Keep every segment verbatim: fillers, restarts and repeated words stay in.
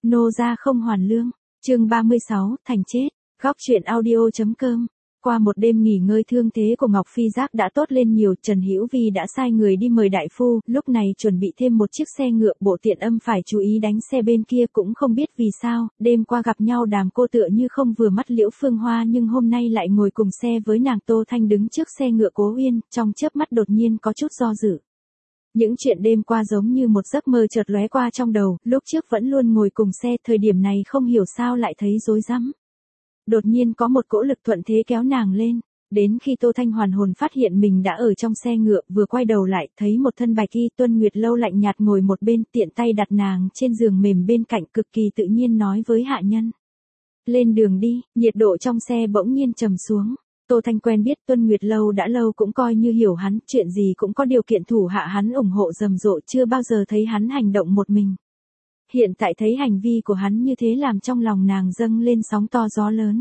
Nô gia không hoàn lương, chương ba mươi sáu, thành chết, góc truyện audio.com. Qua một đêm nghỉ ngơi thương thế của Ngọc Phi Giác đã tốt lên nhiều, Trần Hữu Vi đã sai người đi mời đại phu, lúc này chuẩn bị thêm một chiếc xe ngựa, Bộ Tiện Âm phải chú ý đánh xe bên kia cũng không biết vì sao, đêm qua gặp nhau đàm cô tựa như không vừa mắt Liễu Phương Hoa nhưng hôm nay lại ngồi cùng xe với nàng. Tô Thanh đứng trước xe ngựa Cố Uyên, trong chớp mắt đột nhiên có chút do dự. Những chuyện đêm qua giống như một giấc mơ chợt lóe qua trong đầu, lúc trước vẫn luôn ngồi cùng xe, thời điểm này không hiểu sao lại thấy rối rắm. Đột nhiên có một cỗ lực thuận thế kéo nàng lên, đến khi Tô Thanh hoàn hồn phát hiện mình đã ở trong xe ngựa, vừa quay đầu lại, thấy một thân bạch y Tuân Nguyệt Lâu lạnh nhạt ngồi một bên, tiện tay đặt nàng trên giường mềm bên cạnh, cực kỳ tự nhiên nói với hạ nhân: "Lên đường đi." Nhiệt độ trong xe bỗng nhiên trầm xuống. Tô Thanh quen biết Tuân Nguyệt Lâu đã lâu cũng coi như hiểu hắn, chuyện gì cũng có điều kiện thủ hạ hắn ủng hộ rầm rộ, chưa bao giờ thấy hắn hành động một mình. Hiện tại thấy hành vi của hắn như thế làm trong lòng nàng dâng lên sóng to gió lớn.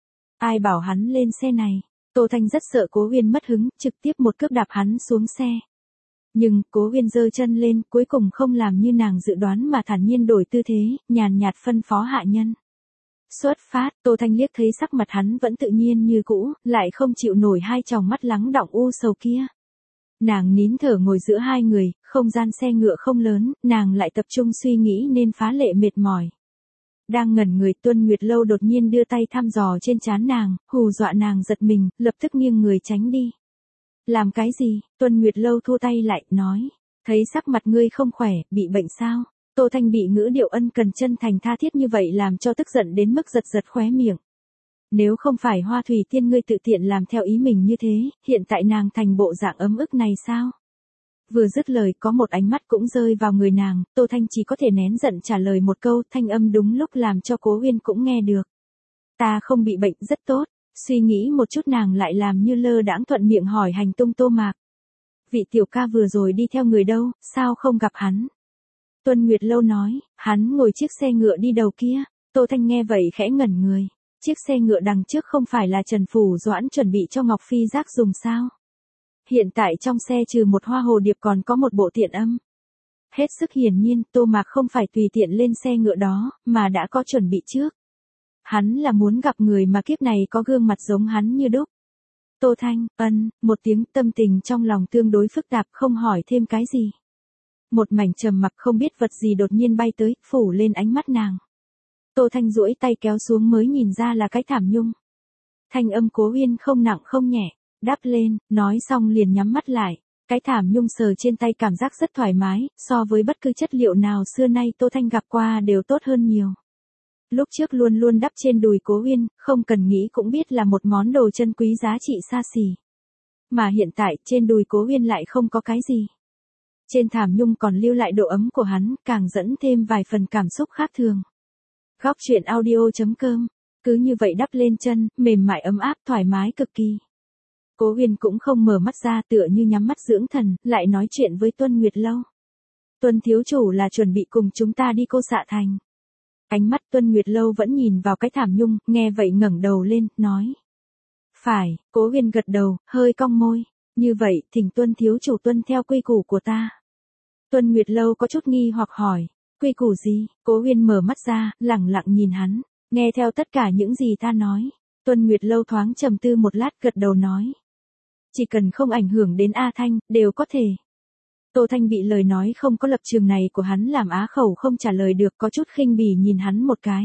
Ai bảo hắn lên xe này? Tô Thanh rất sợ Cố Uyên mất hứng, trực tiếp một cước đạp hắn xuống xe. Nhưng Cố Uyên giơ chân lên, cuối cùng không làm như nàng dự đoán mà thản nhiên đổi tư thế, nhàn nhạt phân phó hạ nhân: "Xuất phát." Tô Thanh liếc thấy sắc mặt hắn vẫn tự nhiên như cũ, lại không chịu nổi hai tròng mắt lắng đọng u sầu kia. Nàng nín thở ngồi giữa hai người, không gian xe ngựa không lớn, nàng lại tập trung suy nghĩ nên phá lệ mệt mỏi. Đang ngẩn người, Tuân Nguyệt Lâu đột nhiên đưa tay thăm dò trên trán nàng, hù dọa nàng giật mình, lập tức nghiêng người tránh đi. "Làm cái gì?" Tuân Nguyệt Lâu thu tay lại, nói: "Thấy sắc mặt ngươi không khỏe, bị bệnh sao?" Tô Thanh bị ngữ điệu ân cần chân thành tha thiết như vậy làm cho tức giận đến mức giật giật khóe miệng. Nếu không phải Hoa Thủy Tiên ngươi tự tiện làm theo ý mình như thế, hiện tại nàng thành bộ dạng ấm ức này sao? Vừa dứt lời có một ánh mắt cũng rơi vào người nàng, Tô Thanh chỉ có thể nén giận trả lời một câu, thanh âm đúng lúc làm cho Cố Uyên cũng nghe được. "Ta không bị bệnh, rất tốt." Suy nghĩ một chút nàng lại làm như lơ đãng thuận miệng hỏi hành tung Tô Mạc. "Vị tiểu ca vừa rồi đi theo người đâu, sao không gặp hắn?" Tuân Nguyệt Lâu nói: "Hắn ngồi chiếc xe ngựa đi đầu kia." Tô Thanh nghe vậy khẽ ngẩn người. Chiếc xe ngựa đằng trước không phải là Trần Phủ Doãn chuẩn bị cho Ngọc Phi Giác dùng sao? Hiện tại trong xe trừ một Hoa Hồ Điệp còn có một Bộ Tiện Âm. Hết sức hiển nhiên, Tô Mạc không phải tùy tiện lên xe ngựa đó, mà đã có chuẩn bị trước. Hắn là muốn gặp người mà kiếp này có gương mặt giống hắn như đúc. Tô Thanh, ân, một tiếng, tâm tình trong lòng tương đối phức tạp, không hỏi thêm cái gì. Một mảnh trầm mặc không biết vật gì đột nhiên bay tới, phủ lên ánh mắt nàng. Tô Thanh duỗi tay kéo xuống mới nhìn ra là cái thảm nhung. Thanh âm Cố Uyên không nặng không nhẹ, đáp lên, nói xong liền nhắm mắt lại. Cái thảm nhung sờ trên tay cảm giác rất thoải mái, so với bất cứ chất liệu nào xưa nay Tô Thanh gặp qua đều tốt hơn nhiều. Lúc trước luôn luôn đắp trên đùi Cố Uyên, không cần nghĩ cũng biết là một món đồ chân quý giá trị xa xỉ. Mà hiện tại trên đùi Cố Uyên lại không có cái gì. Trên thảm nhung còn lưu lại độ ấm của hắn, càng dẫn thêm vài phần cảm xúc khác thường. Góc truyện audio.com. Cứ như vậy đắp lên chân, mềm mại ấm áp thoải mái cực kỳ. Cố Uyên cũng không mở mắt ra, tựa như nhắm mắt dưỡng thần, lại nói chuyện với Tuân Nguyệt Lâu. "Tuân thiếu chủ là chuẩn bị cùng chúng ta đi Cô Xạ Thành." Ánh mắt Tuân Nguyệt Lâu vẫn nhìn vào cái thảm nhung, nghe vậy ngẩng đầu lên, nói: "Phải." Cố Uyên gật đầu, hơi cong môi. "Như vậy, thỉnh Tuân thiếu chủ tuân theo quy củ của ta." Tuân Nguyệt Lâu có chút nghi hoặc hỏi: "Quy củ gì?" Cố Uyên mở mắt ra, lẳng lặng nhìn hắn, "Nghe theo tất cả những gì ta nói." Tuân Nguyệt Lâu thoáng trầm tư một lát, gật đầu nói: "Chỉ cần không ảnh hưởng đến A Thanh, đều có thể." Tô Thanh bị lời nói không có lập trường này của hắn làm á khẩu không trả lời được, có chút khinh bỉ nhìn hắn một cái.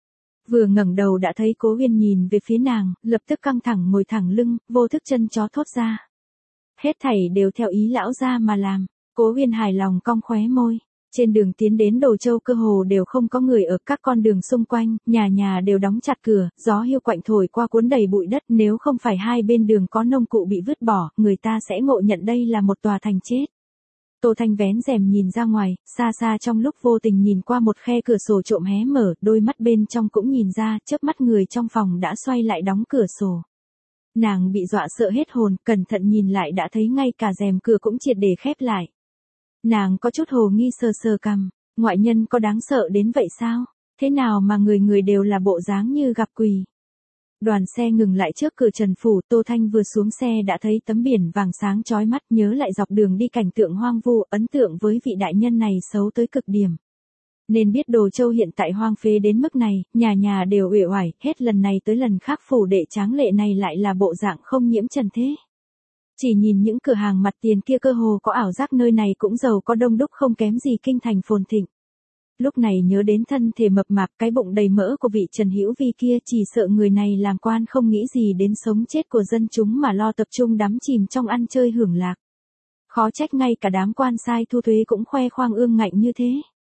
Vừa ngẩng đầu đã thấy Cố Uyên nhìn về phía nàng, lập tức căng thẳng ngồi thẳng lưng, vô thức chân chó thốt ra: "Hết thảy đều theo ý lão gia mà làm." Cố Uyên hài lòng cong khóe môi. Trên đường tiến đến Đồ Châu cơ hồ đều không có người ở, các con đường xung quanh, nhà nhà đều đóng chặt cửa, gió hiu quạnh thổi qua cuốn đầy bụi đất, nếu không phải hai bên đường có nông cụ bị vứt bỏ, người ta sẽ ngộ nhận đây là một tòa thành chết. Tô Thanh vén rèm nhìn ra ngoài, xa xa trong lúc vô tình nhìn qua một khe cửa sổ trộm hé mở, đôi mắt bên trong cũng nhìn ra, chớp mắt người trong phòng đã xoay lại đóng cửa sổ. Nàng bị dọa sợ hết hồn, cẩn thận nhìn lại đã thấy ngay cả rèm cửa cũng triệt để khép lại. Nàng có chút hồ nghi sờ sờ cằm, ngoại nhân có đáng sợ đến vậy sao? Thế nào mà người người đều là bộ dáng như gặp quỷ? Đoàn xe ngừng lại trước cửa Trần Phủ, Tô Thanh vừa xuống xe đã thấy tấm biển vàng sáng chói mắt, nhớ lại dọc đường đi cảnh tượng hoang vu, ấn tượng với vị đại nhân này xấu tới cực điểm. Nên biết Đồ Châu hiện tại hoang phế đến mức này, nhà nhà đều uể oải, hết lần này tới lần khác phủ đệ tráng lệ này lại là bộ dạng không nhiễm trần thế. Chỉ nhìn những cửa hàng mặt tiền kia cơ hồ có ảo giác nơi này cũng giàu có đông đúc không kém gì kinh thành phồn thịnh. Lúc này nhớ đến thân thể mập mạp cái bụng đầy mỡ của vị Trần Hữu Vi kia, chỉ sợ người này làm quan không nghĩ gì đến sống chết của dân chúng mà lo tập trung đắm chìm trong ăn chơi hưởng lạc. Khó trách ngay cả đám quan sai thu thuế cũng khoe khoang ương ngạnh như thế.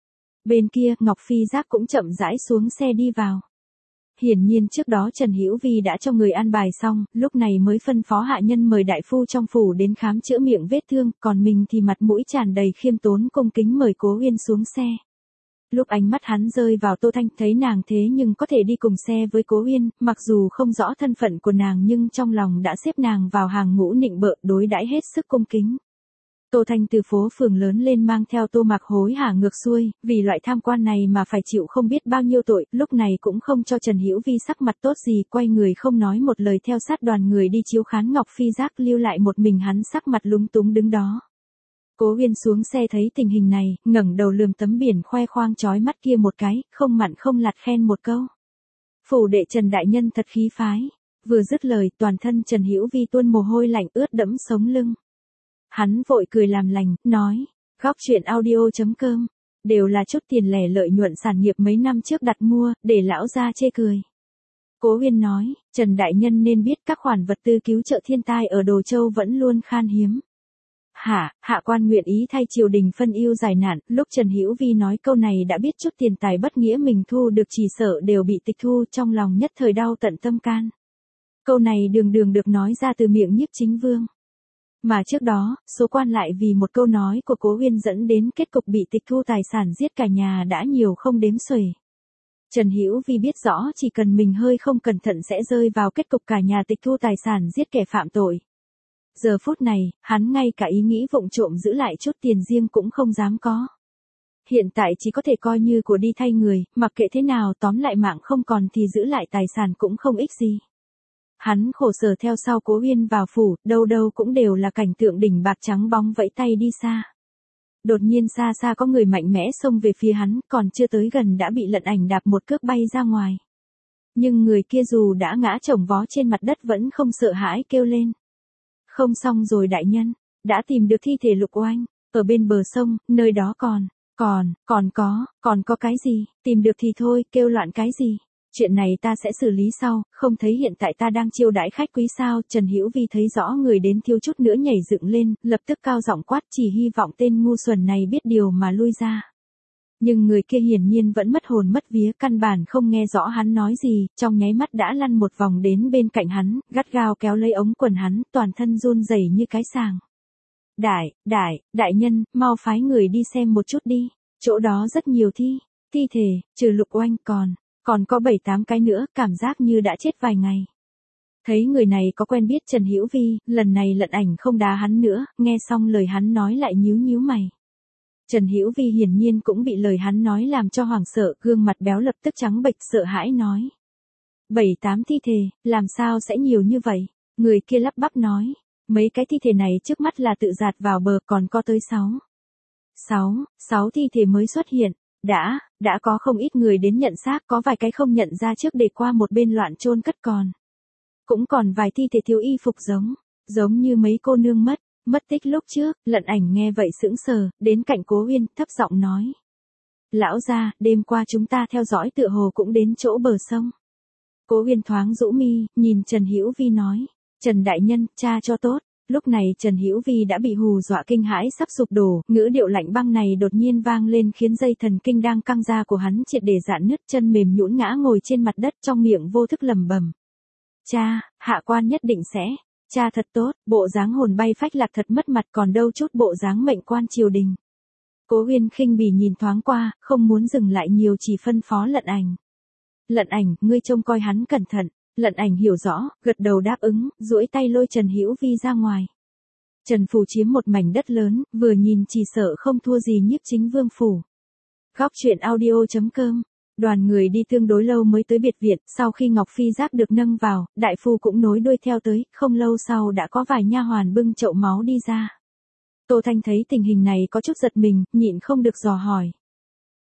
Bên kia, Ngọc Phi Giác cũng chậm rãi xuống xe đi vào. Hiển nhiên trước đó Trần Hữu Vi đã cho người an bài xong, lúc này mới phân phó hạ nhân mời đại phu trong phủ đến khám chữa miệng vết thương, còn mình thì mặt mũi tràn đầy khiêm tốn cung kính mời Cố Uyên xuống xe. Lúc ánh mắt hắn rơi vào Tô Thanh, thấy nàng thế nhưng có thể đi cùng xe với Cố Uyên, mặc dù không rõ thân phận của nàng nhưng trong lòng đã xếp nàng vào hàng ngũ nịnh bợ, đối đãi hết sức cung kính. Tô Thanh từ phố phường lớn lên mang theo Tô Mạc hối hả ngược xuôi, vì loại tham quan này mà phải chịu không biết bao nhiêu tội, lúc này cũng không cho Trần Hữu Vi sắc mặt tốt gì, quay người không nói một lời theo sát đoàn người đi chiếu khán Ngọc Phi Giác, lưu lại một mình hắn sắc mặt lúng túng đứng đó. Cố Uyên xuống xe thấy tình hình này, ngẩng đầu lườm tấm biển khoe khoang chói mắt kia một cái, không mặn không lạt khen một câu. Phủ đệ Trần đại nhân thật khí phái. Vừa dứt lời, toàn thân Trần Hữu Vi tuôn mồ hôi lạnh ướt đẫm sống lưng. Hắn vội cười làm lành, nói, góc chuyện audio chấm com, đều là chút tiền lẻ lợi nhuận sản nghiệp mấy năm trước đặt mua, để lão gia chê cười. Cố Uyên nói, Trần đại nhân nên biết các khoản vật tư cứu trợ thiên tai ở Đồ Châu vẫn luôn khan hiếm. Hạ, hạ quan nguyện ý thay triều đình phân ưu giải nạn, lúc Trần Hữu Vi nói câu này đã biết chút tiền tài bất nghĩa mình thu được chỉ sợ đều bị tịch thu, trong lòng nhất thời đau tận tâm can. Câu này đường đường được nói ra từ miệng Nhiếp Chính Vương. Mà trước đó, số quan lại vì một câu nói của Cố Uyên dẫn đến kết cục bị tịch thu tài sản giết cả nhà đã nhiều không đếm xuể. Trần Hữu Vi biết rõ chỉ cần mình hơi không cẩn thận sẽ rơi vào kết cục cả nhà tịch thu tài sản giết kẻ phạm tội. Giờ phút này, hắn ngay cả ý nghĩ vụng trộm giữ lại chút tiền riêng cũng không dám có. Hiện tại chỉ có thể coi như của đi thay người, mặc kệ thế nào tóm lại mạng không còn thì giữ lại tài sản cũng không ích gì. Hắn khổ sở theo sau Cố Uyên vào phủ, đâu đâu cũng đều là cảnh tượng đỉnh bạc trắng bóng vẫy tay đi xa. Đột nhiên xa xa có người mạnh mẽ xông về phía hắn, còn chưa tới gần đã bị Lận Ảnh đạp một cước bay ra ngoài. Nhưng người kia dù đã ngã chồng vó trên mặt đất vẫn không sợ hãi kêu lên. Không xong rồi đại nhân, đã tìm được thi thể Lục Oanh, ở bên bờ sông, nơi đó còn, còn, còn có, còn có cái gì, tìm được thì thôi, kêu loạn cái gì. Chuyện này ta sẽ xử lý sau, không thấy hiện tại ta đang chiêu đãi khách quý sao. Trần Hữu Vi thấy rõ người đến thiếu chút nữa nhảy dựng lên, lập tức cao giọng quát, chỉ hy vọng tên ngu xuẩn này biết điều mà lui ra. Nhưng người kia hiển nhiên vẫn mất hồn mất vía, căn bản không nghe rõ hắn nói gì, trong nháy mắt đã lăn một vòng đến bên cạnh hắn, gắt gao kéo lấy ống quần hắn, toàn thân run rẩy như cái sàng. Đại, đại, đại nhân, mau phái người đi xem một chút đi, chỗ đó rất nhiều thi, thi thể, trừ Lục Oanh còn, còn có bảy tám cái nữa, cảm giác như đã chết vài ngày. Thấy người này có quen biết Trần Hữu Vi, lần này Lận Ảnh không đá hắn nữa, nghe xong lời hắn nói lại nhíu nhíu mày. Trần Hữu Vi hiển nhiên cũng bị lời hắn nói làm cho hoảng sợ, gương mặt béo lập tức trắng bệch sợ hãi nói. Bảy tám thi thể, làm sao sẽ nhiều như vậy? Người kia lắp bắp nói, mấy cái thi thể này trước mắt là tự dạt vào bờ, còn có tới sáu. Sáu, sáu thi thể mới xuất hiện, đã, đã có không ít người đến nhận xác, có vài cái không nhận ra trước để qua một bên loạn chôn cất còn. Cũng còn vài thi thể thiếu y phục giống, giống như mấy cô nương mất. Mất tích lúc trước. Lận Ảnh nghe vậy sững sờ, đến cạnh Cố Uyên, thấp giọng nói. Lão gia, đêm qua chúng ta theo dõi tựa hồ cũng đến chỗ bờ sông. Cố Uyên thoáng rũ mi, nhìn Trần Hữu Vi nói. Trần đại nhân, tra cho tốt. Lúc này Trần Hữu Vi đã bị hù dọa kinh hãi sắp sụp đổ, ngữ điệu lạnh băng này đột nhiên vang lên khiến dây thần kinh đang căng ra của hắn triệt để rạn nứt, chân mềm nhũn ngã ngồi trên mặt đất, trong miệng vô thức lẩm bẩm. Cha, hạ quan nhất định sẽ. Cha thật tốt, bộ dáng hồn bay phách lạc thật mất mặt, còn đâu chút bộ dáng mệnh quan triều đình. Cố Uyên khinh bỉ nhìn thoáng qua, không muốn dừng lại nhiều, chỉ phân phó Lận Ảnh. Lận Ảnh, ngươi trông coi hắn cẩn thận. Lận Ảnh hiểu rõ, gật đầu đáp ứng, duỗi tay lôi Trần Hữu Vi ra ngoài. Trần phủ chiếm một mảnh đất lớn, vừa nhìn chỉ sợ không thua gì Nhiếp Chính Vương phủ. Góc chuyện audio chấm com. Đoàn người đi tương đối lâu mới tới biệt viện, sau khi Ngọc Phi Giác được nâng vào, đại phu cũng nối đuôi theo tới, không lâu sau đã có vài nha hoàn bưng chậu máu đi ra. Tô Thanh thấy tình hình này có chút giật mình, nhịn không được dò hỏi.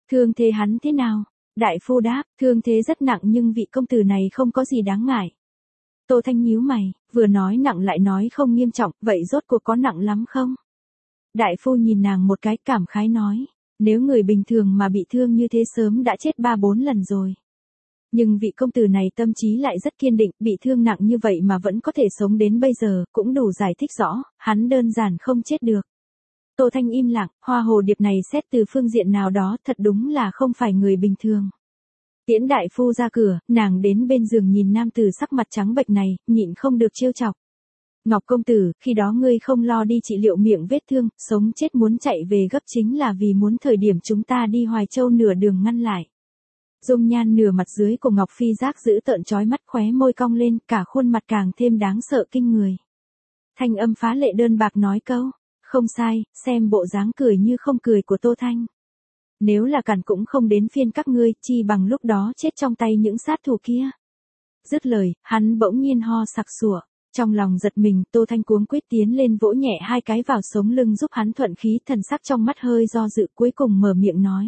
Thương thế hắn thế nào? Đại phu đáp, thương thế rất nặng nhưng vị công tử này không có gì đáng ngại. Tô Thanh nhíu mày, vừa nói nặng lại nói không nghiêm trọng, vậy rốt cuộc có nặng lắm không? Đại phu nhìn nàng một cái cảm khái nói, nếu người bình thường mà bị thương như thế sớm đã chết ba bốn lần rồi. Nhưng vị công tử này tâm trí lại rất kiên định, bị thương nặng như vậy mà vẫn có thể sống đến bây giờ, cũng đủ giải thích rõ, hắn đơn giản không chết được. Tô Thanh im lặng, hoa hồ điệp này xét từ phương diện nào đó thật đúng là không phải người bình thường. Tiễn đại phu ra cửa, nàng đến bên giường nhìn nam tử sắc mặt trắng bệch này, nhịn không được trêu chọc. Ngọc công tử, khi đó ngươi không lo đi trị liệu miệng vết thương, sống chết muốn chạy về gấp chính là vì muốn thời điểm chúng ta đi Hoài Châu nửa đường ngăn lại. Dung nhan nửa mặt dưới của Ngọc Phi Giác giữ tợn trói mắt, khóe môi cong lên, cả khuôn mặt càng thêm đáng sợ kinh người. Thanh âm phá lệ đơn bạc nói câu, không sai, xem bộ dáng cười như không cười của Tô Thanh. Nếu là cản cũng không đến phiên các ngươi, chi bằng lúc đó chết trong tay những sát thủ kia. Dứt lời, hắn bỗng nhiên ho sặc sụa, trong lòng giật mình, Tô Thanh cuống quýt tiến lên vỗ nhẹ hai cái vào sống lưng giúp hắn thuận khí, thần sắc trong mắt hơi do dự, cuối cùng mở miệng nói.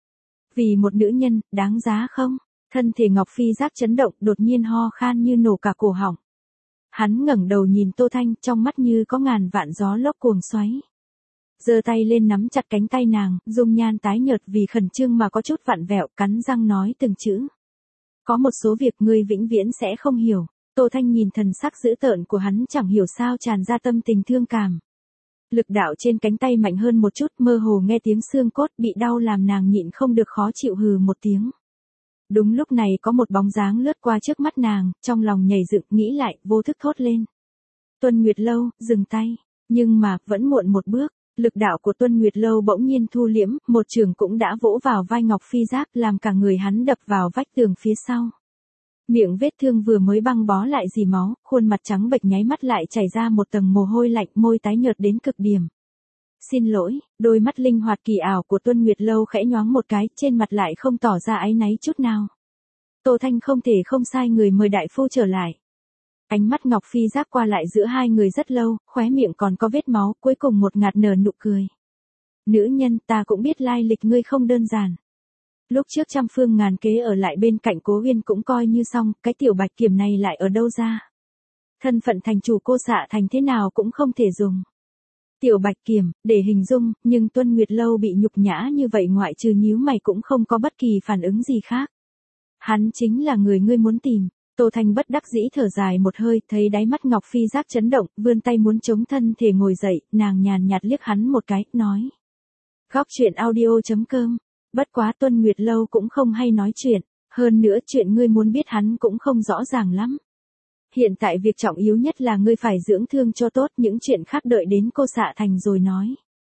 Vì một nữ nhân, đáng giá không? Thân thể Ngọc Phi Giác chấn động, đột nhiên ho khan như nổ cả cổ họng. Hắn ngẩng đầu nhìn Tô Thanh, trong mắt như có ngàn vạn gió lốc cuồng xoáy. Giơ tay lên nắm chặt cánh tay nàng, dung nhan tái nhợt vì khẩn trương mà có chút vặn vẹo, cắn răng nói từng chữ. Có một số việc ngươi vĩnh viễn sẽ không hiểu. Tô Thanh nhìn thần sắc dữ tợn của hắn chẳng hiểu sao tràn ra tâm tình thương cảm. Lực đạo trên cánh tay mạnh hơn một chút, mơ hồ nghe tiếng xương cốt bị đau làm nàng nhịn không được khó chịu hừ một tiếng. Đúng lúc này có một bóng dáng lướt qua trước mắt nàng, trong lòng nhảy dựng nghĩ lại, vô thức thốt lên. Tuân Nguyệt Lâu, dừng tay. Nhưng mà, vẫn muộn một bước, lực đạo của Tuân Nguyệt Lâu bỗng nhiên thu liễm, một trường cũng đã vỗ vào vai Ngọc Phi Giác làm cả người hắn đập vào vách tường phía sau. Miệng vết thương vừa mới băng bó lại dì máu, khuôn mặt trắng bệch nháy mắt lại chảy ra một tầng mồ hôi lạnh, môi tái nhợt đến cực điểm. Xin lỗi, đôi mắt linh hoạt kỳ ảo của Tuân Nguyệt Lâu khẽ nhoáng một cái, trên mặt lại không tỏ ra áy náy chút nào. Tô Thanh không thể không sai người mời đại phu trở lại. Ánh mắt Ngọc Phi Giác qua lại giữa hai người rất lâu, khóe miệng còn có vết máu, cuối cùng một ngạt nở nụ cười. Nữ nhân, ta cũng biết lai lịch ngươi không đơn giản. Lúc trước trăm phương ngàn kế ở lại bên cạnh Cố Uyên cũng coi như xong, cái tiểu bạch kiểm này lại ở đâu ra? Thân phận thành chủ cô xạ thành thế nào cũng không thể dùng. Tiểu bạch kiểm, để hình dung, nhưng Tuân Nguyệt Lâu bị nhục nhã như vậy ngoại trừ nhíu mày cũng không có bất kỳ phản ứng gì khác. Hắn chính là người ngươi muốn tìm. Tô Thanh bất đắc dĩ thở dài một hơi, thấy đáy mắt Ngọc Phi Giác chấn động, vươn tay muốn chống thân thể ngồi dậy, nàng nhàn nhạt liếc hắn một cái, nói. Góc chuyện audio chấm com. Bất quá Tuân Nguyệt Lâu cũng không hay nói chuyện, hơn nữa chuyện ngươi muốn biết hắn cũng không rõ ràng lắm. Hiện tại việc trọng yếu nhất là ngươi phải dưỡng thương cho tốt, những chuyện khác đợi đến cô xạ thành rồi nói.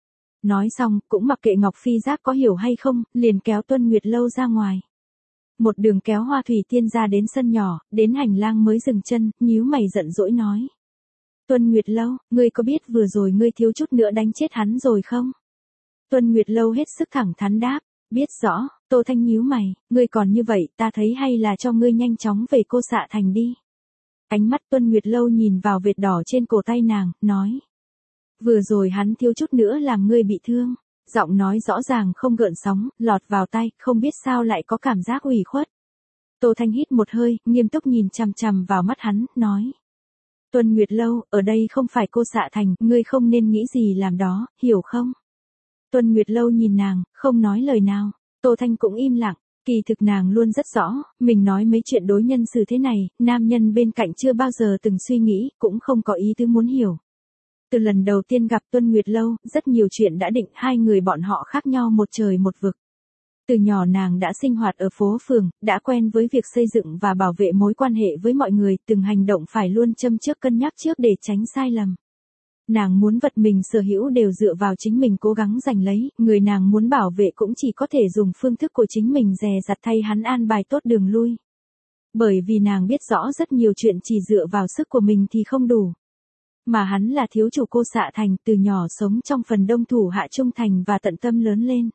Nói xong, cũng mặc kệ Ngọc Phi Giác có hiểu hay không, liền kéo Tuân Nguyệt Lâu ra ngoài. Một đường kéo Hoa Thủy Tiên ra đến sân nhỏ, đến hành lang mới dừng chân, nhíu mày giận dỗi nói. Tuân Nguyệt Lâu, ngươi có biết vừa rồi ngươi thiếu chút nữa đánh chết hắn rồi không? Tuân Nguyệt Lâu hết sức thẳng thắn đáp. Biết rõ, Tô Thanh nhíu mày, ngươi còn như vậy, ta thấy hay là cho ngươi nhanh chóng về cô xạ thành đi. Ánh mắt Tuân Nguyệt Lâu nhìn vào vệt đỏ trên cổ tay nàng, nói. Vừa rồi hắn thiếu chút nữa làm ngươi bị thương. Giọng nói rõ ràng không gợn sóng, lọt vào tai, không biết sao lại có cảm giác ủy khuất. Tô Thanh hít một hơi, nghiêm túc nhìn chằm chằm vào mắt hắn, nói. Tuân Nguyệt Lâu, ở đây không phải cô xạ thành, ngươi không nên nghĩ gì làm đó, hiểu không? Tuân Nguyệt Lâu nhìn nàng, không nói lời nào. Tô Thanh cũng im lặng, kỳ thực nàng luôn rất rõ, mình nói mấy chuyện đối nhân xử thế này, nam nhân bên cạnh chưa bao giờ từng suy nghĩ, cũng không có ý tứ muốn hiểu. Từ lần đầu tiên gặp Tuân Nguyệt Lâu, rất nhiều chuyện đã định, hai người bọn họ khác nhau một trời một vực. Từ nhỏ nàng đã sinh hoạt ở phố phường, đã quen với việc xây dựng và bảo vệ mối quan hệ với mọi người, từng hành động phải luôn châm trước cân nhắc trước để tránh sai lầm. Nàng muốn vật mình sở hữu đều dựa vào chính mình cố gắng giành lấy, người nàng muốn bảo vệ cũng chỉ có thể dùng phương thức của chính mình dè dặt thay hắn an bài tốt đường lui. Bởi vì nàng biết rõ rất nhiều chuyện chỉ dựa vào sức của mình thì không đủ. Mà hắn là thiếu chủ cô xạ thành, từ nhỏ sống trong phần đông thủ hạ trung thành và tận tâm lớn lên.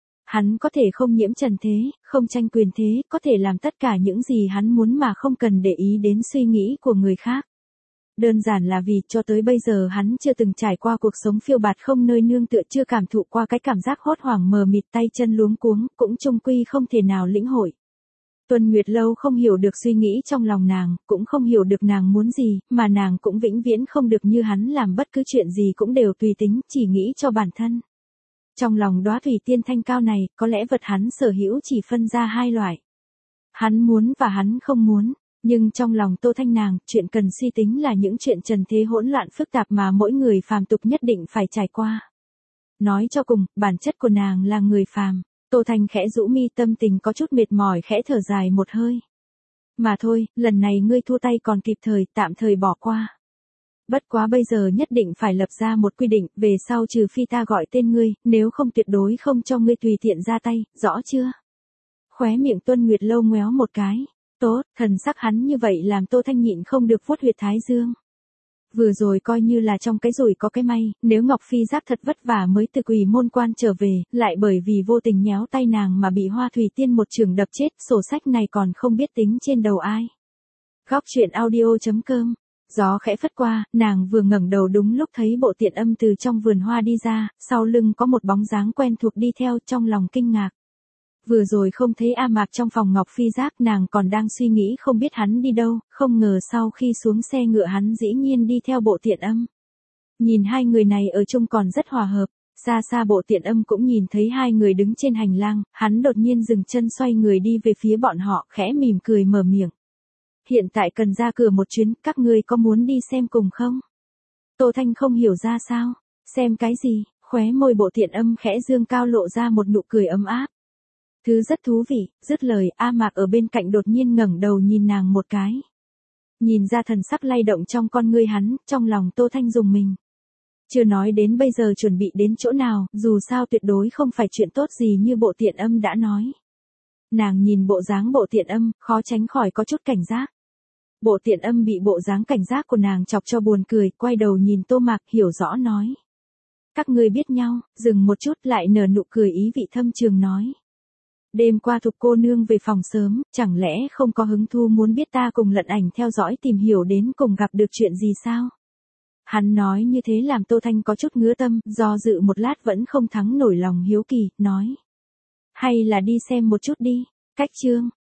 Hắn có thể không nhiễm trần thế, không tranh quyền thế, có thể làm tất cả những gì hắn muốn mà không cần để ý đến suy nghĩ của người khác. Đơn giản là vì cho tới bây giờ hắn chưa từng trải qua cuộc sống phiêu bạt không nơi nương tựa, chưa cảm thụ qua cái cảm giác hốt hoảng mờ mịt tay chân luống cuống, cũng chung quy không thể nào lĩnh hội. Tuân Nguyệt Lâu không hiểu được suy nghĩ trong lòng nàng, cũng không hiểu được nàng muốn gì, mà nàng cũng vĩnh viễn không được như hắn làm bất cứ chuyện gì cũng đều tùy tính, chỉ nghĩ cho bản thân. Trong lòng đóa thủy tiên thanh cao này, có lẽ vật hắn sở hữu chỉ phân ra hai loại. Hắn muốn và hắn không muốn, nhưng trong lòng Tô Thanh nàng, chuyện cần suy tính là những chuyện trần thế hỗn loạn phức tạp mà mỗi người phàm tục nhất định phải trải qua. Nói cho cùng, bản chất của nàng là người phàm. Tô Thanh khẽ rũ mi, tâm tình có chút mệt mỏi, khẽ thở dài một hơi. Mà thôi, lần này ngươi thua tay còn kịp thời, tạm thời bỏ qua. Bất quá bây giờ nhất định phải lập ra một quy định, về sau trừ phi ta gọi tên ngươi, nếu không tuyệt đối không cho ngươi tùy tiện ra tay, rõ chưa? Khóe miệng Tuân Nguyệt Lâu ngoéo một cái. Tốt, thần sắc hắn như vậy làm Tô Thanh nhịn không được vuốt huyệt thái dương. Vừa rồi coi như là trong cái rủi có cái may, nếu Ngọc Phi Giác thật vất vả mới từ Quỷ Môn Quan trở về, lại bởi vì vô tình nhéo tay nàng mà bị Hoa Thủy Tiên một chưởng đập chết, sổ sách này còn không biết tính trên đầu ai. Góc truyện audio chấm com. Gió khẽ phất qua, nàng vừa ngẩng đầu đúng lúc thấy Bộ Tiện Âm từ trong vườn hoa đi ra, sau lưng có một bóng dáng quen thuộc đi theo, trong lòng kinh ngạc. Vừa rồi không thấy A Mạc trong phòng Ngọc Phi Giác, nàng còn đang suy nghĩ không biết hắn đi đâu, không ngờ sau khi xuống xe ngựa hắn dĩ nhiên đi theo Bộ Tiện Âm. Nhìn hai người này ở chung còn rất hòa hợp, xa xa Bộ Tiện Âm cũng nhìn thấy hai người đứng trên hành lang, hắn đột nhiên dừng chân xoay người đi về phía bọn họ, khẽ mỉm cười mở miệng. Hiện tại cần ra cửa một chuyến, các ngươi có muốn đi xem cùng không? Tô Thanh không hiểu ra sao, xem cái gì, khóe môi Bộ Tiện Âm khẽ dương cao lộ ra một nụ cười ấm áp. Thứ rất thú vị, dứt lời, A Mạc ở bên cạnh đột nhiên ngẩng đầu nhìn nàng một cái. Nhìn ra thần sắc lay động trong con ngươi hắn, trong lòng Tô Thanh rùng mình. Chưa nói đến bây giờ chuẩn bị đến chỗ nào, dù sao tuyệt đối không phải chuyện tốt gì như Bộ Tiện Âm đã nói. Nàng nhìn bộ dáng Bộ Tiện Âm, khó tránh khỏi có chút cảnh giác. Bộ Tiện Âm bị bộ dáng cảnh giác của nàng chọc cho buồn cười, quay đầu nhìn Tô Mạc hiểu rõ nói. Các ngươi biết nhau, dừng một chút lại nở nụ cười ý vị thâm trường nói. Đêm qua Thục cô nương về phòng sớm, chẳng lẽ không có hứng thú muốn biết ta cùng Lận Ảnh theo dõi tìm hiểu đến cùng gặp được chuyện gì sao? Hắn nói như thế làm Tô Thanh có chút ngứa tâm, do dự một lát vẫn không thắng nổi lòng hiếu kỳ, nói. Hay là đi xem một chút đi, cách chương.